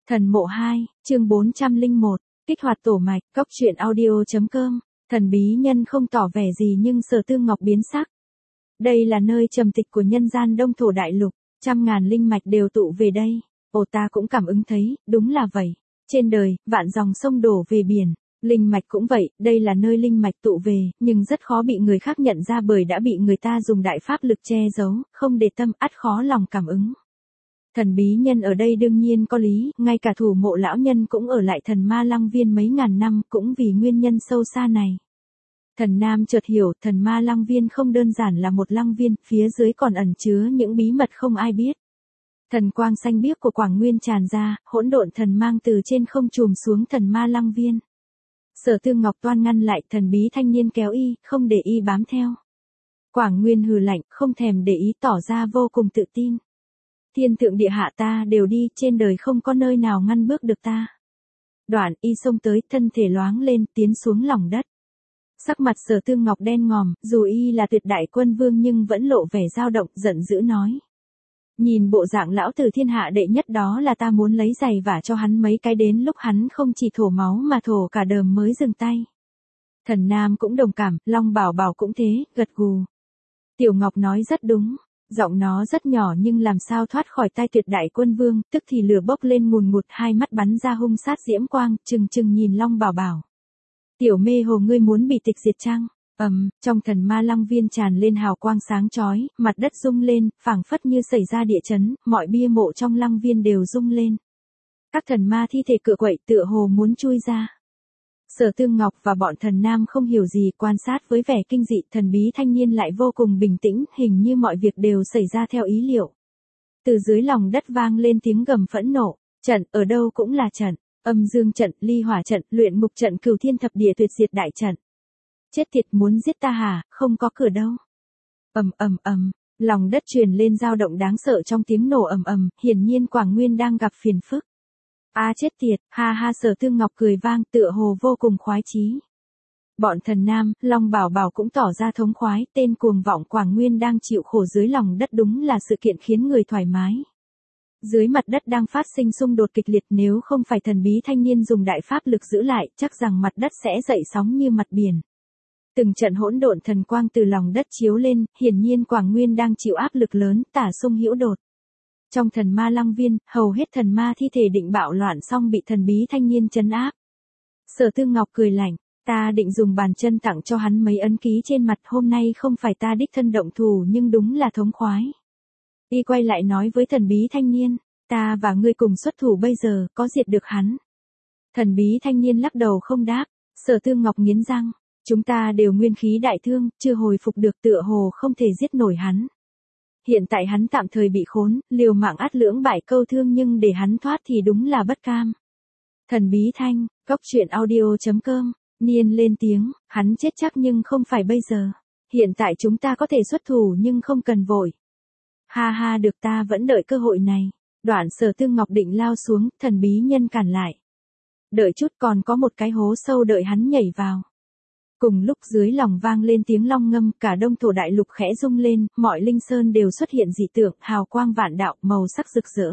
Thần mộ 2, chương 401, kích hoạt tổ mạch, cóc truyện audio.com, thần bí nhân không tỏ vẻ gì nhưng Sở Tương Ngọc biến sắc. Đây là nơi trầm tịch của nhân gian Đông Thổ Đại Lục, trăm ngàn linh mạch đều tụ về đây. Ồ, ta cũng cảm ứng thấy, đúng là vậy. Trên đời, vạn dòng sông đổ về biển, linh mạch cũng vậy, đây là nơi linh mạch tụ về, nhưng rất khó bị người khác nhận ra bởi đã bị người ta dùng đại pháp lực che giấu, không để tâm, ắt khó lòng cảm ứng. Thần bí nhân ở đây đương nhiên có lý, ngay cả thủ mộ lão nhân cũng ở lại Thần Ma Lăng Viên mấy ngàn năm, cũng vì nguyên nhân sâu xa này. Thần Nam chợt hiểu, Thần Ma Lăng Viên không đơn giản là một lăng viên, phía dưới còn ẩn chứa những bí mật không ai biết. Thần quang xanh biếc của Quảng Nguyên tràn ra, hỗn độn thần mang từ trên không trùm xuống Thần Ma Lăng Viên. Sở Tương Ngọc toan ngăn lại, thần bí thanh niên kéo y, không để y bám theo. Quảng Nguyên hừ lạnh, không thèm để ý, tỏ ra vô cùng tự tin. Thiên thượng địa hạ ta đều đi, trên đời không có nơi nào ngăn bước được ta. Đoạn y xông tới, thân thể loáng lên, tiến xuống lòng đất. Sắc mặt Sở Tương Ngọc đen ngòm, dù y là tuyệt đại quân vương nhưng vẫn lộ vẻ dao động, giận dữ nói. Nhìn bộ dạng lão tử thiên hạ đệ nhất đó là ta muốn lấy giày vả cho hắn mấy cái, đến lúc hắn không chỉ thổ máu mà thổ cả đờm mới dừng tay. Thần Nam cũng đồng cảm, Long Bảo Bảo cũng thế, gật gù. Tiểu Ngọc nói rất đúng. Giọng nó rất nhỏ nhưng làm sao thoát khỏi tai tuyệt đại quân vương, tức thì lửa bốc lên ngùn ngụt, hai mắt bắn ra hung sát diễm quang, trừng trừng nhìn Long Bảo Bảo. Tiểu mê hồ, ngươi muốn bị tịch diệt chăng? Trong Thần Ma Lăng Viên tràn lên hào quang sáng chói, mặt đất rung lên, phảng phất như xảy ra địa chấn, mọi bia mộ trong lăng viên đều rung lên. Các thần ma thi thể cựa quậy tựa hồ muốn chui ra. Sở Tương Ngọc và bọn thần nam không hiểu gì, quan sát với vẻ kinh dị, thần bí thanh niên lại vô cùng bình tĩnh, hình như mọi việc đều xảy ra theo ý liệu. Từ dưới lòng đất vang lên tiếng gầm phẫn nộ, trận, ở đâu cũng là trận, âm dương trận, ly hỏa trận, luyện ngục trận, cửu thiên thập địa tuyệt diệt đại trận. Chết tiệt, muốn giết ta hả, không có cửa đâu. Lòng đất truyền lên dao động đáng sợ trong tiếng nổ hiển nhiên Quảng Nguyên đang gặp phiền phức. Chết tiệt, ha ha, Sở Tương Ngọc cười vang, tựa hồ vô cùng khoái chí. Bọn thần nam, Long Bảo Bảo cũng tỏ ra thống khoái, tên cuồng vọng Quảng Nguyên đang chịu khổ dưới lòng đất đúng là sự kiện khiến người thoải mái. Dưới mặt đất đang phát sinh xung đột kịch liệt, nếu không phải thần bí thanh niên dùng đại pháp lực giữ lại, chắc rằng mặt đất sẽ dậy sóng như mặt biển. Từng trận hỗn độn thần quang từ lòng đất chiếu lên, hiển nhiên Quảng Nguyên đang chịu áp lực lớn, tả xung hữu đột. Trong Thần Ma Lăng Viên, hầu hết thần ma thi thể định bạo loạn xong bị thần bí thanh niên trấn áp. Sở Tương Ngọc cười lạnh, ta định dùng bàn chân tặng cho hắn mấy ấn ký trên mặt, hôm nay không phải ta đích thân động thủ nhưng đúng là thống khoái. Y quay lại nói với thần bí thanh niên, ta và ngươi cùng xuất thủ bây giờ, có diệt được hắn. Thần bí thanh niên lắc đầu không đáp. Sở Tương Ngọc nghiến răng, chúng ta đều nguyên khí đại thương, chưa hồi phục được, tựa hồ không thể giết nổi hắn. Hiện tại hắn tạm thời bị khốn, liều mạng át lưỡng bại câu thương nhưng để hắn thoát thì đúng là bất cam. Thần bí thanh, cóc truyện audio.com, Niên lên tiếng, hắn chết chắc nhưng không phải bây giờ. Hiện tại chúng ta có thể xuất thủ nhưng không cần vội. Ha ha, được, ta vẫn đợi cơ hội này. Đoạn Sở Tương Ngọc định lao xuống, thần bí nhân cản lại. Đợi chút, còn có một cái hố sâu đợi hắn nhảy vào. Cùng lúc dưới lòng vang lên tiếng long ngâm, cả Đông Thổ Đại Lục khẽ rung lên, mọi linh sơn đều xuất hiện dị tượng, hào quang vạn đạo, màu sắc rực rỡ.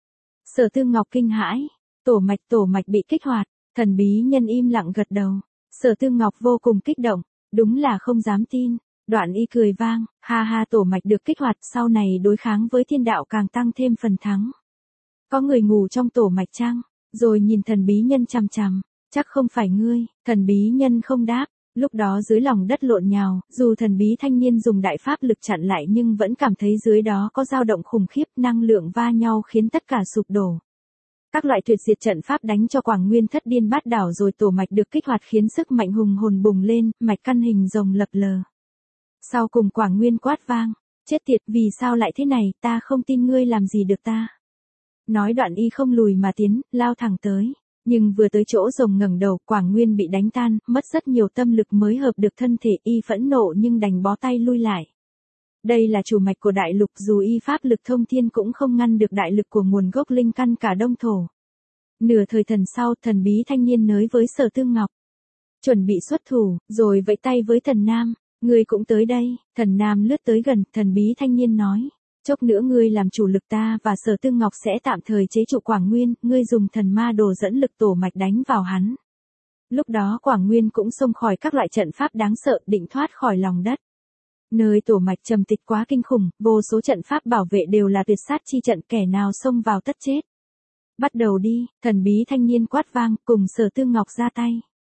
Sở Tương Ngọc kinh hãi, tổ mạch bị kích hoạt, thần bí nhân im lặng gật đầu. Sở Tương Ngọc vô cùng kích động, đúng là không dám tin. Đoạn y cười vang, ha ha, tổ mạch được kích hoạt, sau này đối kháng với thiên đạo càng tăng thêm phần thắng. Có người ngủ trong tổ mạch chăng? Rồi nhìn thần bí nhân chằm chằm, chắc không phải ngươi. Thần bí nhân không đáp. Lúc đó dưới lòng đất lộn nhào, dù thần bí thanh niên dùng đại pháp lực chặn lại nhưng vẫn cảm thấy dưới đó có dao động khủng khiếp, năng lượng va nhau khiến tất cả sụp đổ. Các loại tuyệt diệt trận pháp đánh cho Quảng Nguyên thất điên bát đảo, rồi tổ mạch được kích hoạt khiến sức mạnh hùng hồn bùng lên, mạch căn hình rồng lập lờ. Sau cùng Quảng Nguyên quát vang, chết tiệt, vì sao lại thế này, ta không tin ngươi làm gì được ta. Nói đoạn y không lùi mà tiến, lao thẳng tới. Nhưng vừa tới chỗ rồng ngẩng đầu, Quảng Nguyên bị đánh tan, mất rất nhiều tâm lực mới hợp được thân thể, y phẫn nộ nhưng đành bó tay lui lại. Đây là chủ mạch của đại lục, dù y pháp lực thông thiên cũng không ngăn được đại lực của nguồn gốc linh căn cả Đông Thổ. Nửa thời thần sau, thần bí thanh niên nới với Sở Tương Ngọc. Chuẩn bị xuất thủ, rồi vẫy tay với thần nam, ngươi cũng tới đây. Thần nam lướt tới gần, thần bí thanh niên nói. Chốc nữa ngươi làm chủ lực ta và Sở Tương Ngọc sẽ tạm thời chế trụ Quảng Nguyên, ngươi dùng thần ma đồ dẫn lực tổ mạch đánh vào hắn. Lúc đó Quảng Nguyên cũng xông khỏi các loại trận pháp đáng sợ, định thoát khỏi lòng đất. Nơi tổ mạch trầm tịch quá kinh khủng, vô số trận pháp bảo vệ đều là tuyệt sát chi trận, kẻ nào xông vào tất chết. Bắt đầu đi, thần bí thanh niên quát vang, cùng Sở Tương Ngọc ra tay.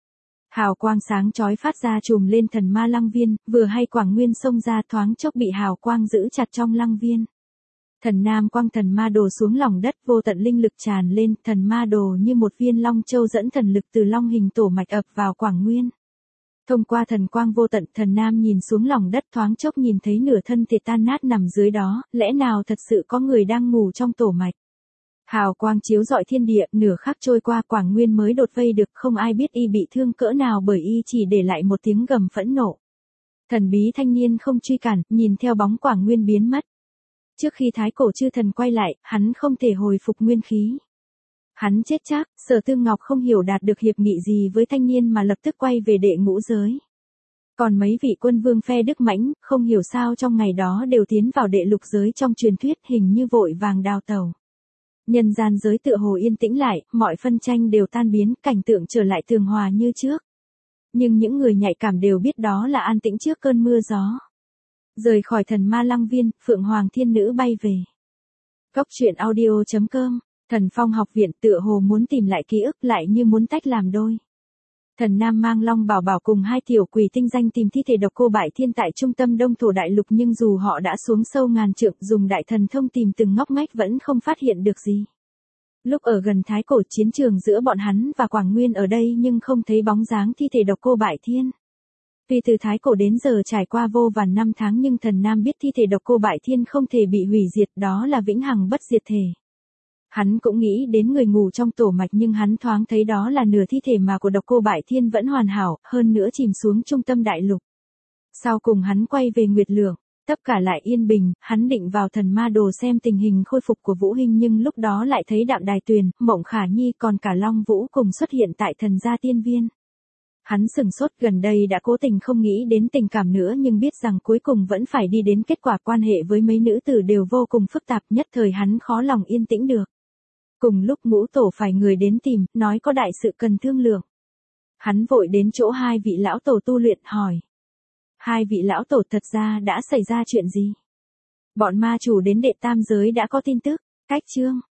Hào quang sáng chói phát ra trùm lên thần ma lăng viên, vừa hay Quảng Nguyên xông ra thoáng chốc bị hào quang giữ chặt trong lăng viên. Thần nam quang thần ma đồ xuống lòng đất, vô tận linh lực tràn lên, thần ma đồ như một viên long châu dẫn thần lực từ long hình tổ mạch ập vào Quảng Nguyên. Thông qua thần quang vô tận, thần nam nhìn xuống lòng đất thoáng chốc nhìn thấy nửa thân thịt tan nát nằm dưới đó, lẽ nào thật sự có người đang ngủ trong tổ mạch. Hào quang chiếu rọi thiên địa, nửa khắc trôi qua Quảng Nguyên mới đột vây được, không ai biết y bị thương cỡ nào bởi y chỉ để lại một tiếng gầm phẫn nộ. Thần bí thanh niên không truy cản, nhìn theo bóng Quảng Nguyên biến mất. Trước khi thái cổ chư thần quay lại, hắn không thể hồi phục nguyên khí. Hắn chết chắc, Sở Tương Ngọc không hiểu đạt được hiệp nghị gì với thanh niên mà lập tức quay về đệ ngũ giới. Còn mấy vị quân vương phe Đức Mãnh, không hiểu sao trong ngày đó đều tiến vào đệ lục giới trong truyền thuyết, hình như vội vàng đào tẩu. Nhân gian giới tựa hồ yên tĩnh lại, mọi phân tranh đều tan biến, cảnh tượng trở lại tường hòa như trước. Nhưng những người nhạy cảm đều biết đó là an tĩnh trước cơn mưa gió. Rời khỏi thần ma lăng viên, Phượng Hoàng Thiên Nữ bay về. Góc truyện audio.com, Thần Phong học viện tựa hồ muốn tìm lại ký ức, lại như muốn tách làm đôi. Thần Nam mang Long Bảo Bảo cùng hai tiểu quỷ tinh danh tìm thi thể độc cô Bại Thiên tại trung tâm Đông Thổ Đại Lục, nhưng dù họ đã xuống sâu ngàn trượng, dùng đại thần thông tìm từng ngóc ngách vẫn không phát hiện được gì. Lúc ở gần thái cổ chiến trường giữa bọn hắn và Quảng Nguyên ở đây nhưng không thấy bóng dáng thi thể độc cô Bại Thiên. Tuy từ thái cổ đến giờ trải qua vô vàn năm tháng nhưng thần Nam biết thi thể độc cô Bại Thiên không thể bị hủy diệt, đó là vĩnh hằng bất diệt thể. Hắn cũng nghĩ đến người ngủ trong tổ mạch nhưng hắn thoáng thấy đó là nửa thi thể mà của độc cô Bại Thiên vẫn hoàn hảo, hơn nữa chìm xuống trung tâm đại lục. Sau cùng hắn quay về Nguyệt Lượng, tất cả lại yên bình, hắn định vào thần ma đồ xem tình hình khôi phục của Vũ Hinh nhưng lúc đó lại thấy Đạm Đài Tuyền, Mộng Khả Nhi còn cả Long Vũ cùng xuất hiện tại thần gia tiên viên. Hắn sừng sốt, gần đây đã cố tình không nghĩ đến tình cảm nữa nhưng biết rằng cuối cùng vẫn phải đi đến kết quả, quan hệ với mấy nữ tử đều vô cùng phức tạp, nhất thời hắn khó lòng yên tĩnh được. Cùng lúc Ngũ Tổ phải người đến tìm, nói có đại sự cần thương lượng. Hắn vội đến chỗ hai vị lão tổ tu luyện hỏi. Hai vị lão tổ, thật ra đã xảy ra chuyện gì? Bọn ma chủ đến đệ tam giới đã có tin tức. Cách chương